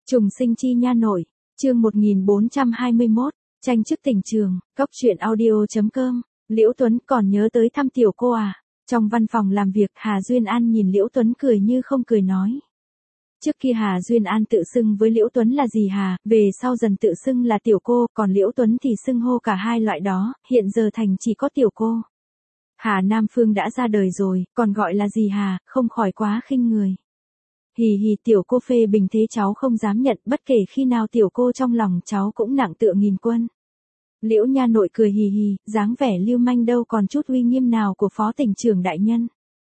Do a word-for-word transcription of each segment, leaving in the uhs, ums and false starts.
Trùng sinh chi nha nội, chương một nghìn bốn trăm hai mươi mốt, tranh chức tình trường, góc truyện audio.com, Liễu Tuấn còn nhớ tới thăm tiểu cô à? Trong văn phòng làm việc Hà Duyên An nhìn Liễu Tuấn cười như không cười nói. Trước kia Hà Duyên An tự xưng với Liễu Tuấn là gì Hà, về sau dần tự xưng là tiểu cô, còn Liễu Tuấn thì xưng hô cả hai loại đó, hiện giờ thành chỉ có tiểu cô. Hà Nam Phương đã ra đời rồi, còn gọi là gì Hà, không khỏi quá khinh người. Hì hì tiểu cô phê bình thế cháu không dám nhận, bất kể khi nào tiểu cô trong lòng cháu cũng nặng tựa nghìn quân. Liễu nha nội cười hì hì, dáng vẻ lưu manh đâu còn chút uy nghiêm nào của phó tỉnh trưởng đại nhân.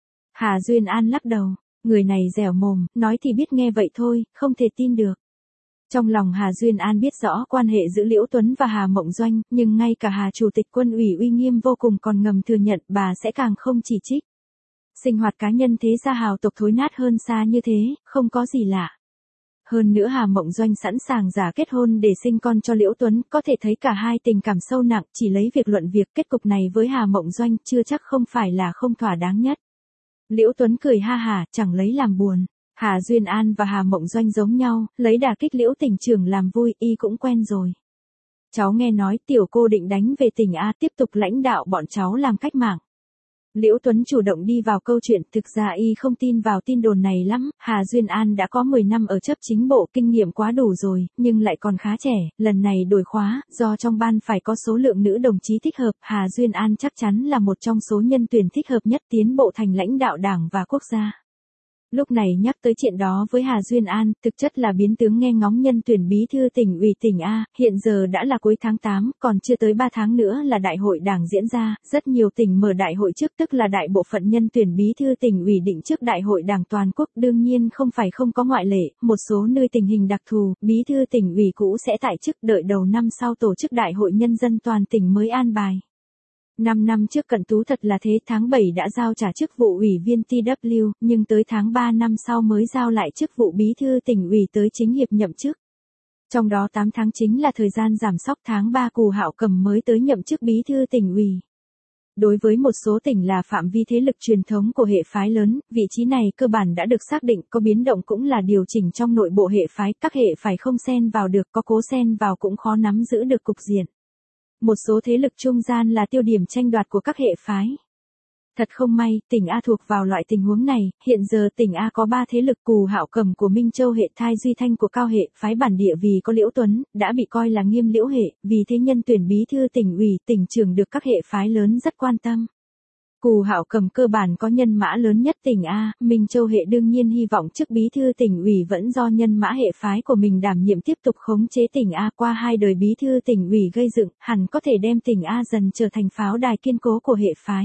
Hà Duyên An lắc đầu, người này dẻo mồm, nói thì biết nghe vậy thôi, không thể tin được. Trong lòng Hà Duyên An biết rõ quan hệ giữa Liễu Tuấn và Hà Mộng Doanh, nhưng ngay cả Hà Chủ tịch Quân ủy uy nghiêm vô cùng còn ngầm thừa nhận bà sẽ càng không chỉ trích. Sinh hoạt cá nhân thế gia hào tộc thối nát hơn xa như thế, không có gì lạ. Hơn nữa Hà Mộng Doanh sẵn sàng giả kết hôn để sinh con cho Liễu Tuấn, có thể thấy cả hai tình cảm sâu nặng, chỉ lấy việc luận việc kết cục này với Hà Mộng Doanh chưa chắc không phải là không thỏa đáng nhất. Liễu Tuấn cười ha hả, chẳng lấy làm buồn. Hà Duyên An và Hà Mộng Doanh giống nhau, lấy đả kích Liễu tỉnh trưởng làm vui, y cũng quen rồi. Cháu nghe nói tiểu cô định đánh về tỉnh A tiếp tục lãnh đạo bọn cháu làm cách mạng. Liễu Tuấn chủ động đi vào câu chuyện, thực ra y không tin vào tin đồn này lắm, Hà Duyên An đã có mười năm ở chấp chính bộ, kinh nghiệm quá đủ rồi, nhưng lại còn khá trẻ, lần này đổi khóa, do trong ban phải có số lượng nữ đồng chí thích hợp, Hà Duyên An chắc chắn là một trong số nhân tuyển thích hợp nhất tiến bộ thành lãnh đạo đảng và quốc gia. Lúc này nhắc tới chuyện đó với Hà Duyên An, thực chất là biến tướng nghe ngóng nhân tuyển bí thư tỉnh ủy tỉnh A, hiện giờ đã là cuối tháng tám, còn chưa tới ba tháng nữa là đại hội đảng diễn ra, rất nhiều tỉnh mở đại hội trước tức là đại bộ phận nhân tuyển bí thư tỉnh ủy định trước đại hội đảng toàn quốc, đương nhiên không phải không có ngoại lệ, một số nơi tình hình đặc thù, bí thư tỉnh ủy cũ sẽ tại chức đợi đầu năm sau tổ chức đại hội nhân dân toàn tỉnh mới an bài. Năm năm trước Cận Tú thật là thế, tháng bảy đã giao trả chức vụ ủy viên T W, nhưng tới tháng ba năm sau mới giao lại chức vụ bí thư tỉnh ủy tới chính hiệp nhậm chức. Trong đó tám tháng chính là thời gian giảm sóc, tháng ba Cù Hạo Cầm mới tới nhậm chức bí thư tỉnh ủy. Đối với một số tỉnh là phạm vi thế lực truyền thống của hệ phái lớn, vị trí này cơ bản đã được xác định, có biến động cũng là điều chỉnh trong nội bộ hệ phái, các hệ phái không xen vào được, có cố xen vào cũng khó nắm giữ được cục diện. Một số thế lực trung gian là tiêu điểm tranh đoạt của các hệ phái. Thật không may, tỉnh A thuộc vào loại tình huống này, hiện giờ tỉnh A có ba thế lực: Cù Hạo Cầm của Minh Châu hệ, Thai Duy Thanh của Cao hệ, phái bản địa vì có Liễu Tuấn, đã bị coi là Nghiêm Liễu hệ, vì thế nhân tuyển bí thư tỉnh ủy, tỉnh trưởng được các hệ phái lớn rất quan tâm. Cù Hạo Cầm cơ bản có nhân mã lớn nhất tỉnh A, Minh Châu hệ đương nhiên hy vọng chức bí thư tỉnh ủy vẫn do nhân mã hệ phái của mình đảm nhiệm tiếp tục khống chế tỉnh A, qua hai đời bí thư tỉnh ủy gây dựng, hẳn có thể đem tỉnh A dần trở thành pháo đài kiên cố của hệ phái.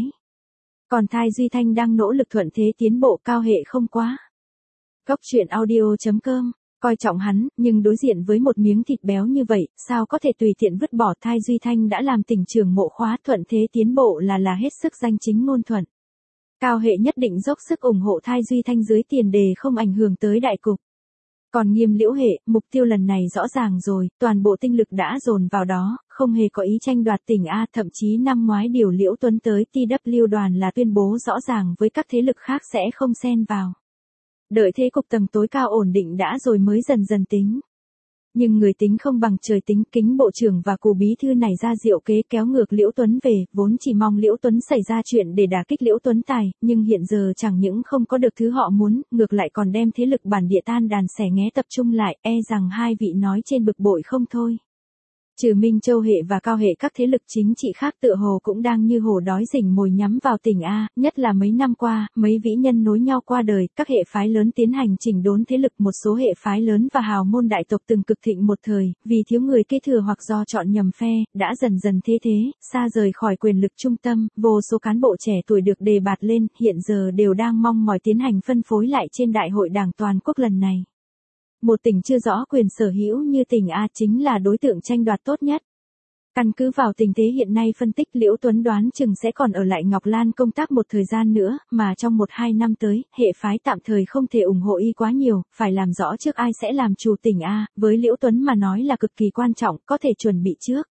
Còn Thai Duy Thanh đang nỗ lực thuận thế tiến bộ, Cao hệ không quá. Góc truyện audio.com coi trọng hắn, nhưng đối diện với một miếng thịt béo như vậy, sao có thể tùy tiện vứt bỏ. Thai Duy Thanh đã làm tỉnh trưởng mộ khóa, thuận thế tiến bộ là là hết sức danh chính ngôn thuận. Cao hệ nhất định dốc sức ủng hộ Thai Duy Thanh dưới tiền đề không ảnh hưởng tới đại cục. Còn Nghiêm Liễu hệ, mục tiêu lần này rõ ràng rồi, toàn bộ tinh lực đã dồn vào đó, không hề có ý tranh đoạt tỉnh A, thậm chí năm ngoái điều Liễu Tuấn tới T W đoàn là tuyên bố rõ ràng với các thế lực khác sẽ không xen vào. Đợi thế cục tầng tối cao ổn định đã rồi mới dần dần tính. Nhưng người tính không bằng trời tính, Kính bộ trưởng và Cù bí thư này ra diệu kế kéo ngược Liễu Tuấn về, vốn chỉ mong Liễu Tuấn xảy ra chuyện để đả kích Liễu Tuấn tài, nhưng hiện giờ chẳng những không có được thứ họ muốn, ngược lại còn đem thế lực bản địa tan đàn xẻ nghé tập trung lại, e rằng hai vị nói trên bực bội không thôi. Trừ Minh Châu hệ và Cao hệ, các thế lực chính trị khác tựa hồ cũng đang như hổ đói rình mồi nhắm vào tỉnh A, nhất là mấy năm qua, mấy vĩ nhân nối nhau qua đời, các hệ phái lớn tiến hành chỉnh đốn thế lực, một số hệ phái lớn và hào môn đại tộc từng cực thịnh một thời, vì thiếu người kế thừa hoặc do chọn nhầm phe, đã dần dần thế thế, xa rời khỏi quyền lực trung tâm, vô số cán bộ trẻ tuổi được đề bạt lên, hiện giờ đều đang mong mỏi tiến hành phân phối lại trên đại hội đảng toàn quốc lần này. Một tỉnh chưa rõ quyền sở hữu như tỉnh A chính là đối tượng tranh đoạt tốt nhất. Căn cứ vào tình thế hiện nay phân tích, Liễu Tuấn đoán chừng sẽ còn ở lại Ngọc Lan công tác một thời gian nữa, mà trong một hai năm tới, hệ phái tạm thời không thể ủng hộ y quá nhiều, phải làm rõ trước ai sẽ làm chủ tỉnh A, với Liễu Tuấn mà nói là cực kỳ quan trọng, có thể chuẩn bị trước.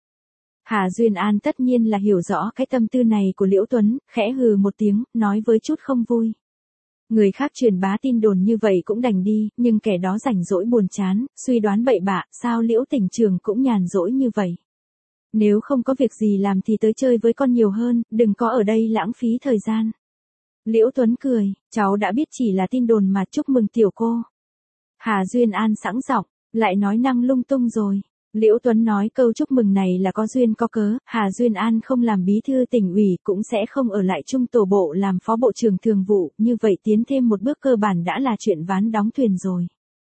Hà Duyên An tất nhiên là hiểu rõ cái tâm tư này của Liễu Tuấn, khẽ hừ một tiếng, nói với chút không vui. Người khác truyền bá tin đồn như vậy cũng đành đi, nhưng kẻ đó rảnh rỗi buồn chán, suy đoán bậy bạ, sao Liễu Tỉnh Trường cũng nhàn rỗi như vậy. Nếu không có việc gì làm thì tới chơi với con nhiều hơn, đừng có ở đây lãng phí thời gian. Liễu Tuấn cười, cháu đã biết chỉ là tin đồn mà, chúc mừng tiểu cô. Hà Duyên An sẵn giọng, lại nói năng lung tung rồi. Liễu Tuấn nói câu chúc mừng này là có duyên có cớ, Hà Duyên An không làm bí thư tỉnh ủy cũng sẽ không ở lại trung tổ bộ làm phó bộ trưởng thường vụ, như vậy tiến thêm một bước cơ bản đã là chuyện ván đóng thuyền rồi.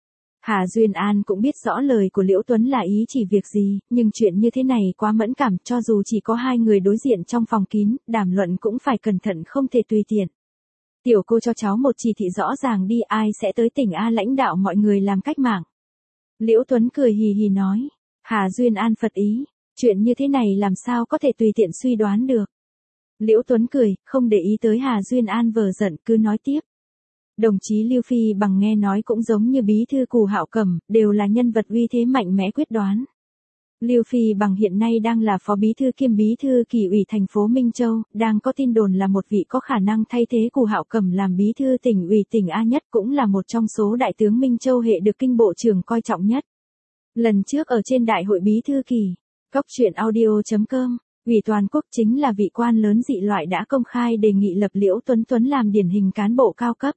Hà Duyên An cũng biết rõ lời của Liễu Tuấn là ý chỉ việc gì, nhưng chuyện như thế này quá mẫn cảm, cho dù chỉ có hai người đối diện trong phòng kín, đàm luận cũng phải cẩn thận không thể tùy tiện. Tiểu cô cho cháu một chỉ thị rõ ràng đi, ai sẽ tới tỉnh A lãnh đạo mọi người làm cách mạng. Liễu Tuấn cười hì hì nói. Hà Duyên An phật ý, chuyện như thế này làm sao có thể tùy tiện suy đoán được. Liễu Tuấn cười, không để ý tới Hà Duyên An vờ giận, cứ nói tiếp. Đồng chí Lưu Phi Bằng nghe nói cũng giống như bí thư Cù Hạo Cẩm, đều là nhân vật uy thế mạnh mẽ quyết đoán. Lưu Phi Bằng hiện nay đang là phó bí thư kiêm bí thư Kỷ ủy thành phố Minh Châu, đang có tin đồn là một vị có khả năng thay thế Cù Hạo Cẩm làm bí thư tỉnh ủy tỉnh A nhất, cũng là một trong số đại tướng Minh Châu hệ được kinh bộ trưởng coi trọng nhất. Lần trước ở trên đại hội bí thư Kỳ, Cóc truyện audio chấm com, ủy toàn quốc chính là vị quan lớn dị loại đã công khai đề nghị lập Liễu Tuấn Tuấn làm điển hình cán bộ cao cấp.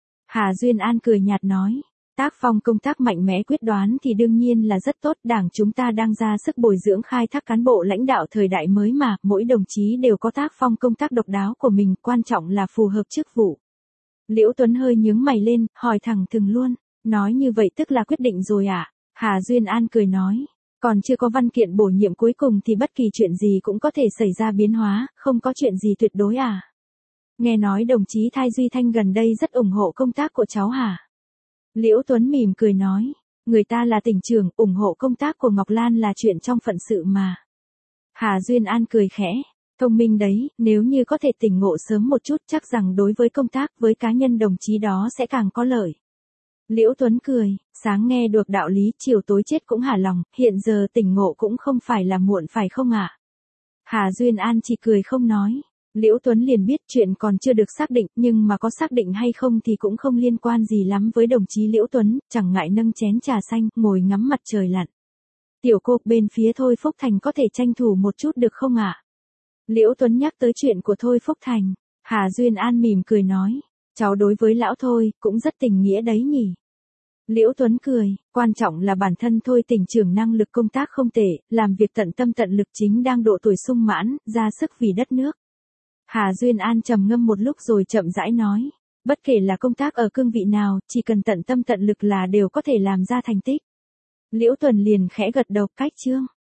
Hà Duyên An cười nhạt nói, tác phong công tác mạnh mẽ quyết đoán thì đương nhiên là rất tốt, đảng chúng ta đang ra sức bồi dưỡng khai thác cán bộ lãnh đạo thời đại mới mà, mỗi đồng chí đều có tác phong công tác độc đáo của mình, quan trọng là phù hợp chức vụ. Liễu Tuấn hơi nhướng mày lên, hỏi thẳng thừng luôn, nói như vậy tức là quyết định rồi à? Hà Duyên An cười nói, còn chưa có văn kiện bổ nhiệm cuối cùng thì bất kỳ chuyện gì cũng có thể xảy ra biến hóa, không có chuyện gì tuyệt đối à? Nghe nói đồng chí Thai Duy Thanh gần đây rất ủng hộ công tác của cháu hả? Liễu Tuấn mỉm cười nói, người ta là tỉnh trưởng, ủng hộ công tác của Ngọc Lan là chuyện trong phận sự mà. Hà Duyên An cười khẽ, thông minh đấy, nếu như có thể tỉnh ngộ sớm một chút chắc rằng đối với công tác với cá nhân đồng chí đó sẽ càng có lợi. Liễu Tuấn cười, sáng nghe được đạo lý, chiều tối chết cũng hả lòng, hiện giờ tỉnh ngộ cũng không phải là muộn phải không ạ? À? Hà Duyên An chỉ cười không nói. Liễu Tuấn liền biết chuyện còn chưa được xác định, nhưng mà có xác định hay không thì cũng không liên quan gì lắm với đồng chí Liễu Tuấn, chẳng ngại nâng chén trà xanh, ngồi ngắm mặt trời lặn. Tiểu cô, bên phía Thôi Phúc Thành có thể tranh thủ một chút được không ạ? À? Liễu Tuấn nhắc tới chuyện của Thôi Phúc Thành. Hà Duyên An mỉm cười nói, cháu đối với lão Thôi, cũng rất tình nghĩa đấy nhỉ. Liễu Tuấn cười, quan trọng là bản thân Thôi tỉnh trưởng năng lực công tác không tệ, làm việc tận tâm tận lực, chính đang độ tuổi sung mãn, ra sức vì đất nước. Hà Duyên An trầm ngâm một lúc rồi chậm rãi nói, bất kể là công tác ở cương vị nào, chỉ cần tận tâm tận lực là đều có thể làm ra thành tích. Liễu Tuấn liền khẽ gật đầu, cách chương.